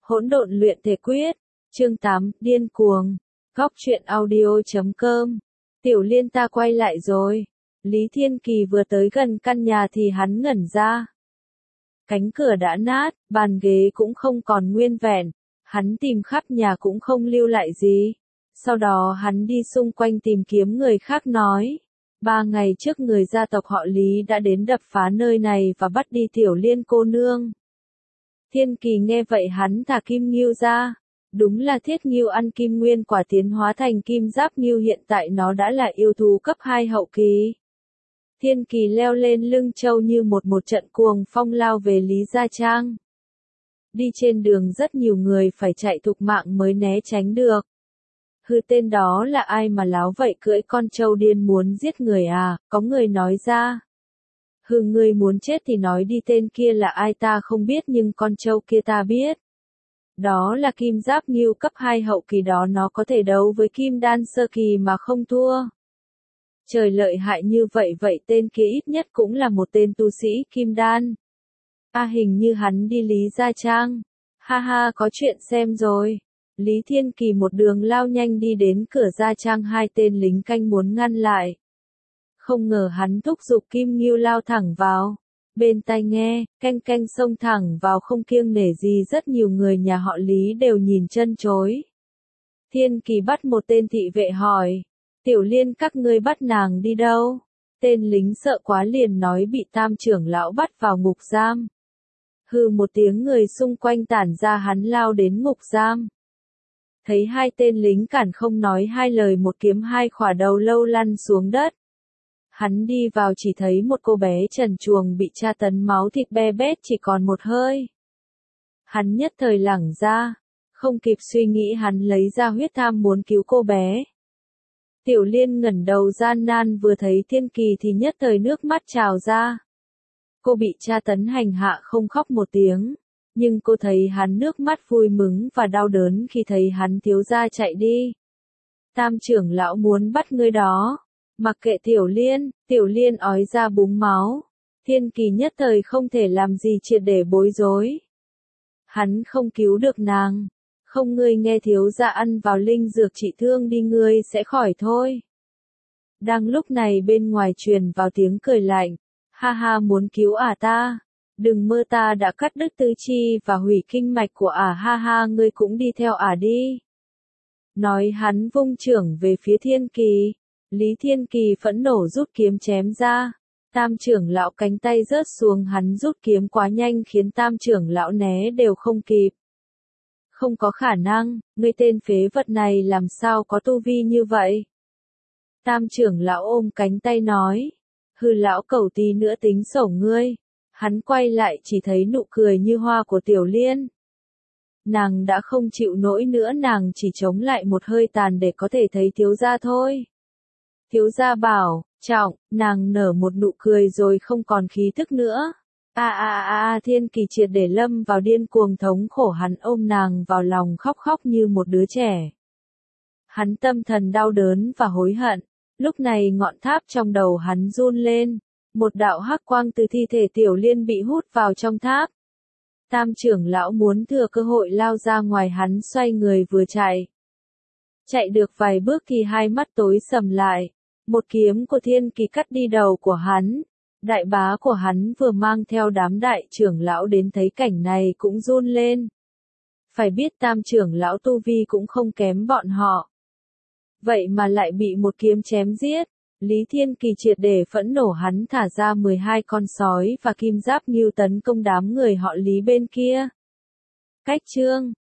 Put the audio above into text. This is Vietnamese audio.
Hỗn độn luyện thể quyết, chương 8, điên cuồng, góc truyện audio.com. Tiểu Liên ta quay lại rồi. Lý Thiên Kỳ vừa tới gần căn nhà thì hắn ngẩn ra. Cánh cửa đã nát, bàn ghế cũng không còn nguyên vẹn, hắn tìm khắp nhà cũng không lưu lại gì. Sau đó hắn đi xung quanh tìm kiếm người khác nói. 3 ngày trước người gia tộc họ Lý đã đến đập phá nơi này và bắt đi Tiểu Liên cô nương. Thiên Kỳ nghe vậy hắn thả kim ngưu ra. Đúng là thiết ngưu ăn kim nguyên quả tiến hóa thành kim giáp ngưu, hiện tại nó đã là yêu thú cấp 2 hậu kỳ. Thiên Kỳ leo lên lưng trâu như một trận cuồng phong lao về Lý Gia Trang. Đi trên đường rất nhiều người phải chạy thục mạng mới né tránh được. Hừ, tên đó là ai mà láo vậy, cưỡi con trâu điên muốn giết người à, có người nói ra. Hừ, ngươi muốn chết thì nói đi, tên kia là ai ta không biết nhưng con trâu kia ta biết. Đó là kim giáp ngưu cấp 2 hậu kỳ đó, nó có thể đấu với kim đan sơ kỳ mà không thua. Trời, lợi hại như vậy, vậy tên kia ít nhất cũng là một tên tu sĩ kim đan. Hình như hắn đi Lý Gia Trang. Ha ha, có chuyện xem rồi. Lý Thiên Kỳ một đường lao nhanh đi đến cửa Gia Trang, 2 tên lính canh muốn ngăn lại. Không ngờ hắn thúc giục kim ngưu lao thẳng vào. Bên tai nghe, canh canh xông thẳng vào không kiêng nể gì, rất nhiều người nhà họ Lý đều nhìn chân chối. Thiên Kỳ bắt một tên thị vệ hỏi. Tiểu Liên các ngươi bắt nàng đi đâu? Tên lính sợ quá liền nói bị Tam trưởng lão bắt vào ngục giam. Hừ một tiếng, người xung quanh tản ra, hắn lao đến ngục giam. Thấy 2 tên lính cản không nói 2 lời, một kiếm 2 khỏa đầu lâu lăn xuống đất. Hắn đi vào chỉ thấy một cô bé trần truồng bị tra tấn máu thịt be bét, chỉ còn một hơi. Hắn nhất thời lẳng ra, không kịp suy nghĩ hắn lấy ra huyết tham muốn cứu cô bé. Tiểu Liên ngẩng đầu gian nan vừa thấy Thiên Kỳ thì nhất thời nước mắt trào ra. Cô bị tra tấn hành hạ không khóc một tiếng, nhưng cô thấy hắn nước mắt vui mừng và đau đớn khi thấy hắn thiếu gia chạy đi. Tam trưởng lão muốn bắt ngươi đó. Mặc kệ Tiểu Liên ói ra búng máu. Thiên Kỳ nhất thời không thể làm gì triệt để bối rối. Hắn không cứu được nàng. Không, ngươi nghe thiếu gia ăn vào linh dược trị thương đi, ngươi sẽ khỏi thôi. Đang lúc này bên ngoài truyền vào tiếng cười lạnh. Ha ha, muốn cứu ta? Đừng mơ, ta đã cắt đứt tứ chi và hủy kinh mạch của ha ha, ngươi cũng đi theo đi. Nói hắn vung chưởng về phía Thiên Kỳ. Lý Thiên Kỳ phẫn nộ rút kiếm chém ra. Tam trưởng lão cánh tay rớt xuống, hắn rút kiếm quá nhanh khiến tam trưởng lão né đều không kịp. Không có khả năng, ngươi tên phế vật này làm sao có tu vi như vậy? Tam trưởng lão ôm cánh tay nói. Hừ, lão cẩu, tí nữa tính sổ ngươi. Hắn quay lại chỉ thấy nụ cười như hoa của Tiểu Liên. Nàng đã không chịu nổi nữa, nàng chỉ chống lại một hơi tàn để có thể thấy thiếu gia thôi. Thiếu gia bảo trọng, nàng nở một nụ cười rồi không còn khí thức nữa. Thiên Kỳ triệt để lâm vào điên cuồng thống khổ, hắn ôm nàng vào lòng khóc như một đứa trẻ. Hắn tâm thần đau đớn và hối hận. Lúc này ngọn tháp trong đầu hắn run lên. Một đạo hắc quang từ thi thể Tiểu Liên bị hút vào trong tháp. Tam trưởng lão muốn thừa cơ hội lao ra ngoài, hắn xoay người vừa chạy. Chạy được vài bước thì 2 mắt tối sầm lại. Một kiếm của Thiên Kỳ cắt đi đầu của hắn. Đại bá của hắn vừa mang theo đám đại trưởng lão đến thấy cảnh này cũng run lên. Phải biết tam trưởng lão tu vi cũng không kém bọn họ. Vậy mà lại bị một kiếm chém giết. Lý Thiên Kỳ triệt để phẫn nộ, hắn thả ra 12 con sói và kim giáp ngưu tấn công đám người họ Lý bên kia. Cách chương